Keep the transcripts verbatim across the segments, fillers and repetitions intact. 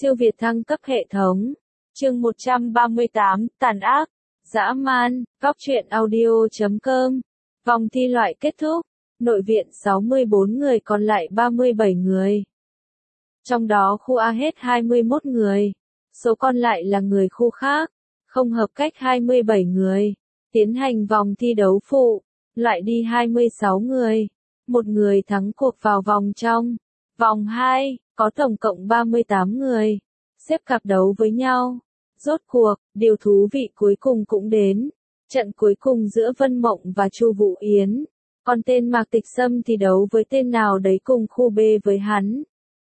Siêu việt thăng cấp hệ thống. Chương một trăm ba mươi tám, tàn ác, dã man, góc truyện audio chấm com. Vòng thi loại kết thúc. Nội viện sáu mươi bốn người, còn lại ba mươi bảy người. Trong đó khu A hết hai mươi mốt người. Số còn lại là người khu khác. Không hợp cách hai mươi bảy người. Tiến hành vòng thi đấu phụ. Loại đi hai mươi sáu người. Một người thắng cuộc vào vòng trong. Vòng hai, có tổng cộng ba mươi tám người. Xếp cặp đấu với nhau. Rốt cuộc, điều thú vị cuối cùng cũng đến. Trận cuối cùng giữa Vân Mộng và Chu Vũ Yến. Còn tên Mạc Tịch Sâm thì đấu với tên nào đấy cùng khu B với hắn.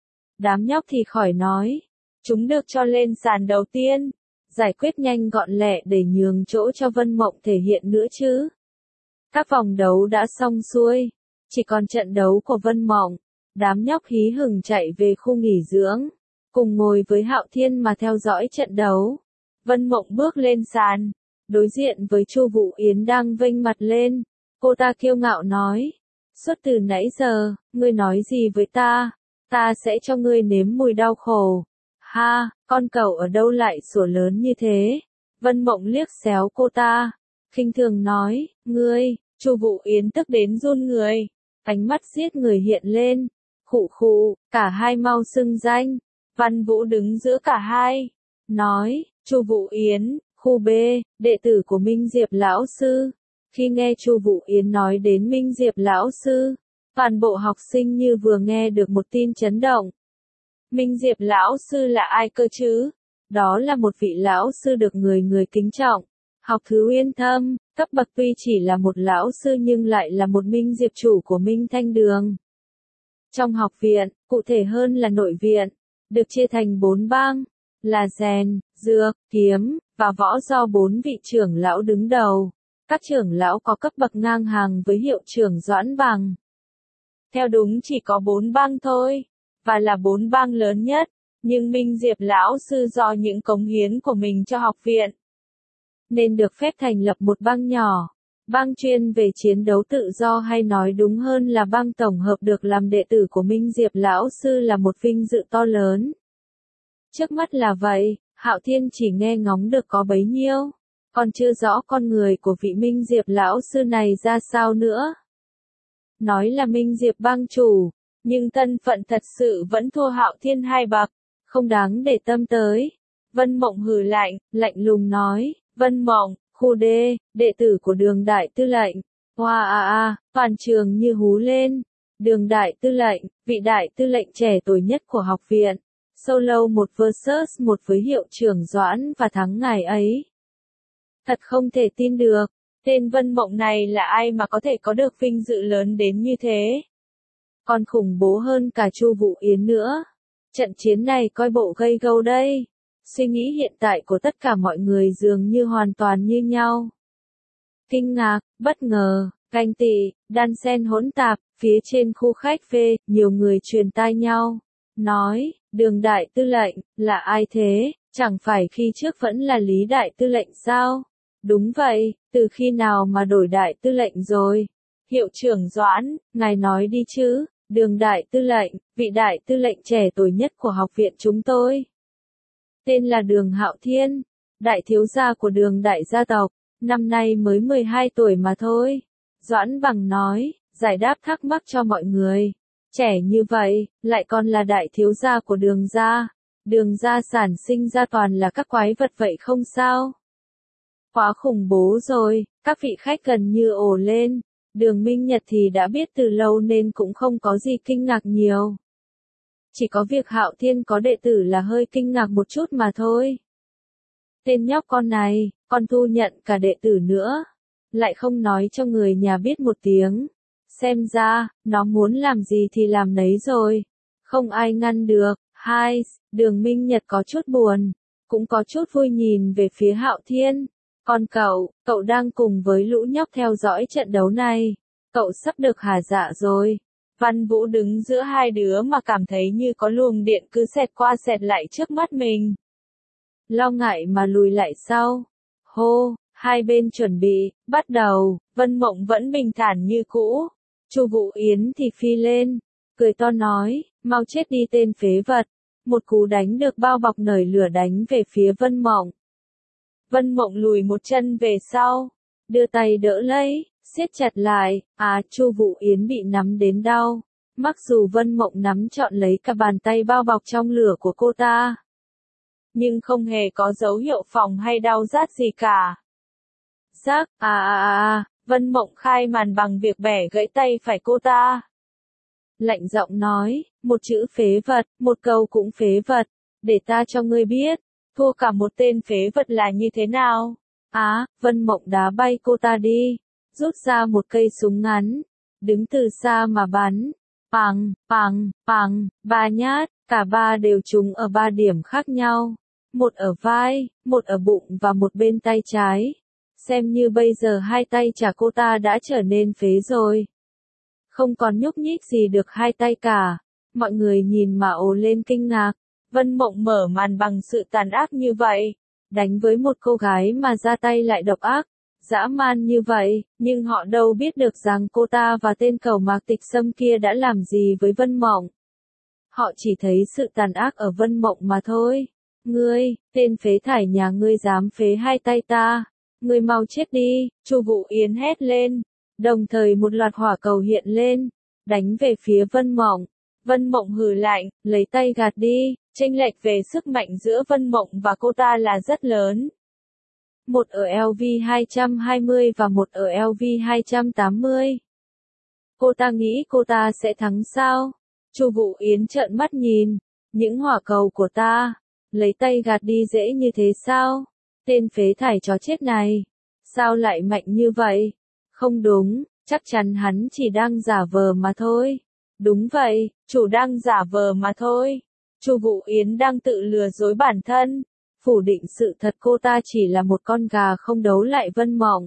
Đám nhóc thì khỏi nói. Chúng được cho lên sàn đầu tiên. Giải quyết nhanh gọn lẹ để nhường chỗ cho Vân Mộng thể hiện nữa chứ. Các vòng đấu đã xong xuôi. Chỉ còn trận đấu của Vân Mộng. Đám nhóc hí hửng chạy về khu nghỉ dưỡng. Cùng ngồi với Hạo Thiên mà theo dõi trận đấu. Vân Mộng bước lên sàn. Đối diện với Chu Vũ Yến đang vênh mặt lên. Cô ta kiêu ngạo nói. Suốt từ nãy giờ, ngươi nói gì với ta? Ta sẽ cho ngươi nếm mùi đau khổ. Ha, con cẩu ở đâu lại sủa lớn như thế? Vân Mộng liếc xéo cô ta. Khinh thường nói, ngươi. Chu Vũ Yến tức đến run người. Ánh mắt giết người hiện lên. Khụ khụ, cả hai mau xưng danh. Văn Vũ đứng giữa cả hai. Nói, Chu Vũ Yến, khu B, đệ tử của Minh Diệp lão sư. Khi nghe Chu Vũ Yến nói đến Minh Diệp lão sư, toàn bộ học sinh như vừa nghe được một tin chấn động. Minh Diệp lão sư là ai cơ chứ? Đó là một vị lão sư được người người kính trọng, học thứ uyên thâm, cấp bậc tuy chỉ là một lão sư nhưng lại là một Minh Diệp chủ của Minh Thanh Đường. Trong học viện, cụ thể hơn là nội viện, được chia thành bốn bang, là rèn, dược, kiếm, và võ do bốn vị trưởng lão đứng đầu. Các trưởng lão có cấp bậc ngang hàng với hiệu trưởng Doãn Bằng. Theo đúng chỉ có bốn bang thôi, và là bốn bang lớn nhất, nhưng Minh Diệp lão sư do những cống hiến của mình cho học viện, nên được phép thành lập một bang nhỏ. Bang chuyên về chiến đấu tự do, hay nói đúng hơn là bang tổng hợp, được làm đệ tử của Minh Diệp lão sư là một vinh dự to lớn. Trước mắt là vậy, Hạo Thiên chỉ nghe ngóng được có bấy nhiêu, còn chưa rõ con người của vị Minh Diệp lão sư này ra sao nữa. Nói là Minh Diệp bang chủ, nhưng thân phận thật sự vẫn thua Hạo Thiên hai bậc, không đáng để tâm tới. Vân Mộng hừ lạnh, lạnh lùng nói, Vân Mộng, khu D, đệ tử của Đường đại tư lệnh. Hoa a a, toàn trường như hú lên. Đường đại tư lệnh, vị đại tư lệnh trẻ tuổi nhất của học viện. Solo một versus một với hiệu trưởng Doãn và thắng ngài ấy. Thật không thể tin được, tên Vân Mộng này là ai mà có thể có được vinh dự lớn đến như thế. Còn khủng bố hơn cả Chu Vũ Yến nữa. Trận chiến này coi bộ gây gâu đây. Suy nghĩ hiện tại của tất cả mọi người dường như hoàn toàn như nhau. Kinh ngạc, bất ngờ, ganh tị, đan xen hỗn tạp, phía trên khu khách V, nhiều người truyền tai nhau. Nói, Đường đại tư lệnh, là ai thế? Chẳng phải khi trước vẫn là Lý đại tư lệnh sao? Đúng vậy, từ khi nào mà đổi đại tư lệnh rồi? Hiệu trưởng Doãn, ngài nói đi chứ, Đường đại tư lệnh, vị đại tư lệnh trẻ tuổi nhất của học viện chúng tôi. Tên là Đường Hạo Thiên, đại thiếu gia của Đường đại gia tộc, năm nay mới mười hai tuổi mà thôi. Doãn Bằng nói, giải đáp thắc mắc cho mọi người. Trẻ như vậy, lại còn là đại thiếu gia của Đường gia. Đường gia sản sinh ra toàn là các quái vật vậy không sao? Quá khủng bố rồi, các vị khách gần như ồ lên. Đường Minh Nhật thì đã biết từ lâu nên cũng không có gì kinh ngạc nhiều. Chỉ có việc Hạo Thiên có đệ tử là hơi kinh ngạc một chút mà thôi. Tên nhóc con này, còn thu nhận cả đệ tử nữa. Lại không nói cho người nhà biết một tiếng. Xem ra, nó muốn làm gì thì làm nấy rồi. Không ai ngăn được. Hai, Đường Minh Nhật có chút buồn. Cũng có chút vui nhìn về phía Hạo Thiên. Còn cậu, cậu đang cùng với lũ nhóc theo dõi trận đấu này. Cậu sắp được hả dạ rồi. Văn Vũ đứng giữa hai đứa mà cảm thấy như có luồng điện cứ xẹt qua xẹt lại trước mắt mình. Lo ngại mà lùi lại sau. Hô, hai bên chuẩn bị, bắt đầu. Vân Mộng vẫn bình thản như cũ. Chu Vũ Yến thì phi lên, cười to nói, mau chết đi tên phế vật. một cú đánh được bao bọc nởi lửa đánh về phía Vân Mộng. Vân Mộng lùi một chân về sau, đưa tay đỡ lấy, siết chặt lại, à Chu Vũ Yến bị nắm đến đau. Mặc dù Vân Mộng nắm trọn lấy cả bàn tay bao bọc trong lửa của cô ta, nhưng không hề có dấu hiệu phồng hay đau rát gì cả. Rắc, à à à, Vân Mộng khai màn bằng việc bẻ gãy tay phải cô ta. Lạnh giọng nói, một chữ phế vật, một câu cũng phế vật, để ta cho ngươi biết, thua cả một tên phế vật là như thế nào. Á, à, Vân Mộng đá bay cô ta đi, rút ra một cây súng ngắn, đứng từ xa mà bắn. Pằng, pằng, pằng, ba nhát, cả ba đều trúng ở ba điểm khác nhau. Một ở vai, một ở bụng và một bên tay trái. Xem như bây giờ hai tay chả cô ta đã trở nên phế rồi. Không còn nhúc nhích gì được hai tay cả. Mọi người nhìn mà ồ lên kinh ngạc. Vân Mộng mở màn bằng sự tàn ác như vậy. Đánh với một cô gái mà ra tay lại độc ác, dã man như vậy, nhưng họ đâu biết được rằng cô ta và tên cẩu Mạc Tịch Sâm kia đã làm gì với Vân Mộng. Họ chỉ thấy sự tàn ác ở Vân Mộng mà thôi. Ngươi, tên phế thải nhà ngươi dám phế hai tay ta, ngươi mau chết đi, Chu Vũ Yến hét lên. Đồng thời một loạt hỏa cầu hiện lên, đánh về phía Vân Mộng. Vân Mộng hừ lạnh, lấy tay gạt đi, chênh lệch về sức mạnh giữa Vân Mộng và cô ta là rất lớn. Một ở L V hai trăm hai mươi và một ở L V hai trăm tám mươi. Cô ta nghĩ cô ta sẽ thắng sao? Chu Vũ Yến trợn mắt nhìn, những hỏa cầu của ta, lấy tay gạt đi dễ như thế sao? Tên phế thải chó chết này, sao lại mạnh như vậy? Không đúng, chắc chắn hắn chỉ đang giả vờ mà thôi. Đúng vậy, chủ đang giả vờ mà thôi. Chu Vũ Yến đang tự lừa dối bản thân, phủ định sự thật cô ta chỉ là một con gà không đấu lại Vân Mộng.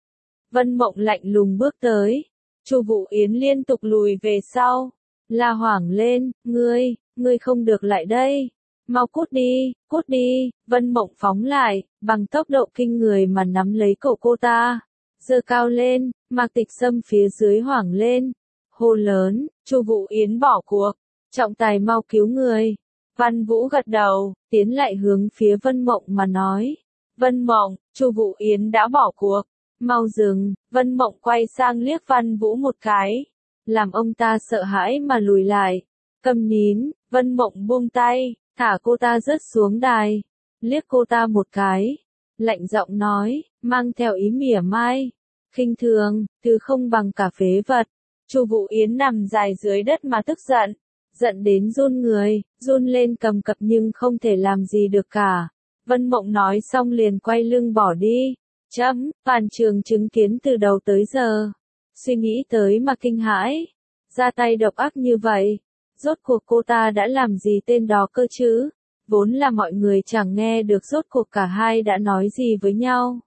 Vân Mộng lạnh lùng bước tới, Chu Vũ Yến liên tục lùi về sau, la hoảng lên, ngươi, ngươi không được lại đây, mau cút đi, cút đi. Vân Mộng phóng lại, bằng tốc độ kinh người mà nắm lấy cổ cô ta, giơ cao lên. Mạc Tịch Sâm phía dưới hoảng lên, hô lớn, Chu Vũ Yến bỏ cuộc, trọng tài mau cứu người. Văn Vũ gật đầu, tiến lại hướng phía Vân Mộng mà nói, Vân Mộng, Chu Vũ Yến đã bỏ cuộc, mau dừng. Vân Mộng quay sang liếc Văn Vũ một cái, làm ông ta sợ hãi mà lùi lại. Câm nín. Vân Mộng buông tay, thả cô ta rớt xuống đài, liếc cô ta một cái, lạnh giọng nói, mang theo ý mỉa mai, khinh thường, thứ không bằng cả phế vật. Chu Vũ Yến nằm dài dưới đất mà tức giận, giận đến run người, run lên cầm cập nhưng không thể làm gì được cả. Vân Mộng nói xong liền quay lưng bỏ đi. Chấm, toàn trường chứng kiến từ đầu tới giờ, suy nghĩ tới mà kinh hãi, ra tay độc ác như vậy, rốt cuộc cô ta đã làm gì tên đó cơ chứ? Vốn là mọi người chẳng nghe được rốt cuộc cả hai đã nói gì với nhau,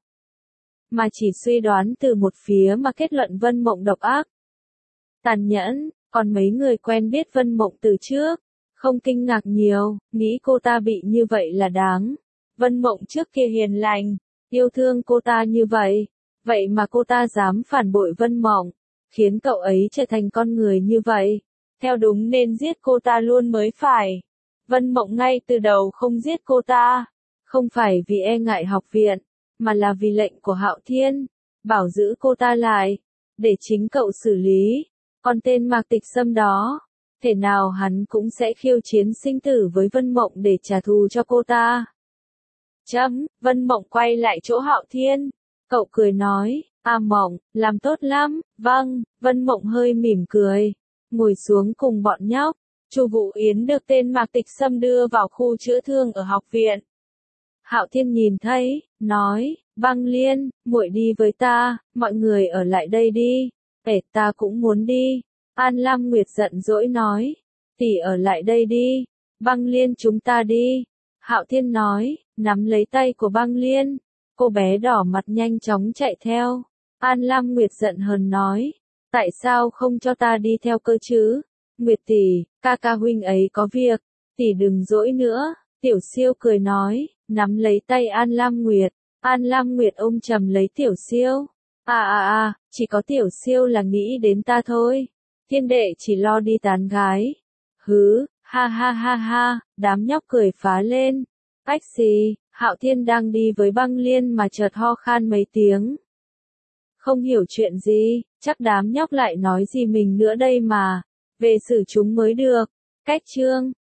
mà chỉ suy đoán từ một phía mà kết luận Vân Mộng độc ác, tàn nhẫn. Còn mấy người quen biết Vân Mộng từ trước, không kinh ngạc nhiều, nghĩ cô ta bị như vậy là đáng. Vân Mộng trước kia hiền lành, yêu thương cô ta như vậy, vậy mà cô ta dám phản bội Vân Mộng, khiến cậu ấy trở thành con người như vậy. Theo đúng nên giết cô ta luôn mới phải. Vân Mộng ngay từ đầu không giết cô ta, không phải vì e ngại học viện, mà là vì lệnh của Hạo Thiên, bảo giữ cô ta lại, để chính cậu xử lý. Còn tên Mạc Tịch Sâm đó, thể nào hắn cũng sẽ khiêu chiến sinh tử với Vân Mộng để trả thù cho cô ta. Chấm, Vân Mộng quay lại chỗ Hạo Thiên, cậu cười nói, a Mộng, làm tốt lắm. Vâng. Vân Mộng hơi mỉm cười, ngồi xuống cùng bọn nhóc. Chu Vũ Yến được tên Mạc Tịch Sâm đưa vào khu chữa thương ở học viện. Hạo Thiên nhìn thấy, nói, Băng Liên, muội đi với ta, mọi người ở lại đây đi. Ể ta cũng muốn đi. An Lam Nguyệt giận dỗi nói, tỷ ở lại đây đi, Băng Liên chúng ta đi. Hạo Thiên nói, nắm lấy tay của Băng Liên, cô bé đỏ mặt nhanh chóng chạy theo. An Lam Nguyệt giận hờn nói, tại sao không cho ta đi theo cơ chứ? Nguyệt tỷ, ca ca huynh ấy có việc, tỷ đừng dỗi nữa. Tiểu Siêu cười nói, nắm lấy tay An Lam Nguyệt. An Lam Nguyệt ôm chầm lấy Tiểu Siêu. À à à, chỉ có Tiểu Siêu là nghĩ đến ta thôi. Thiên đệ chỉ lo đi tán gái. Hứ, Ha ha ha ha, đám nhóc cười phá lên. Ách xì, Hạo Thiên đang đi với băng liên mà chợt ho khan mấy tiếng. Không hiểu chuyện gì, chắc đám nhóc lại nói gì mình nữa đây mà. Về xử chúng mới được. Cách chương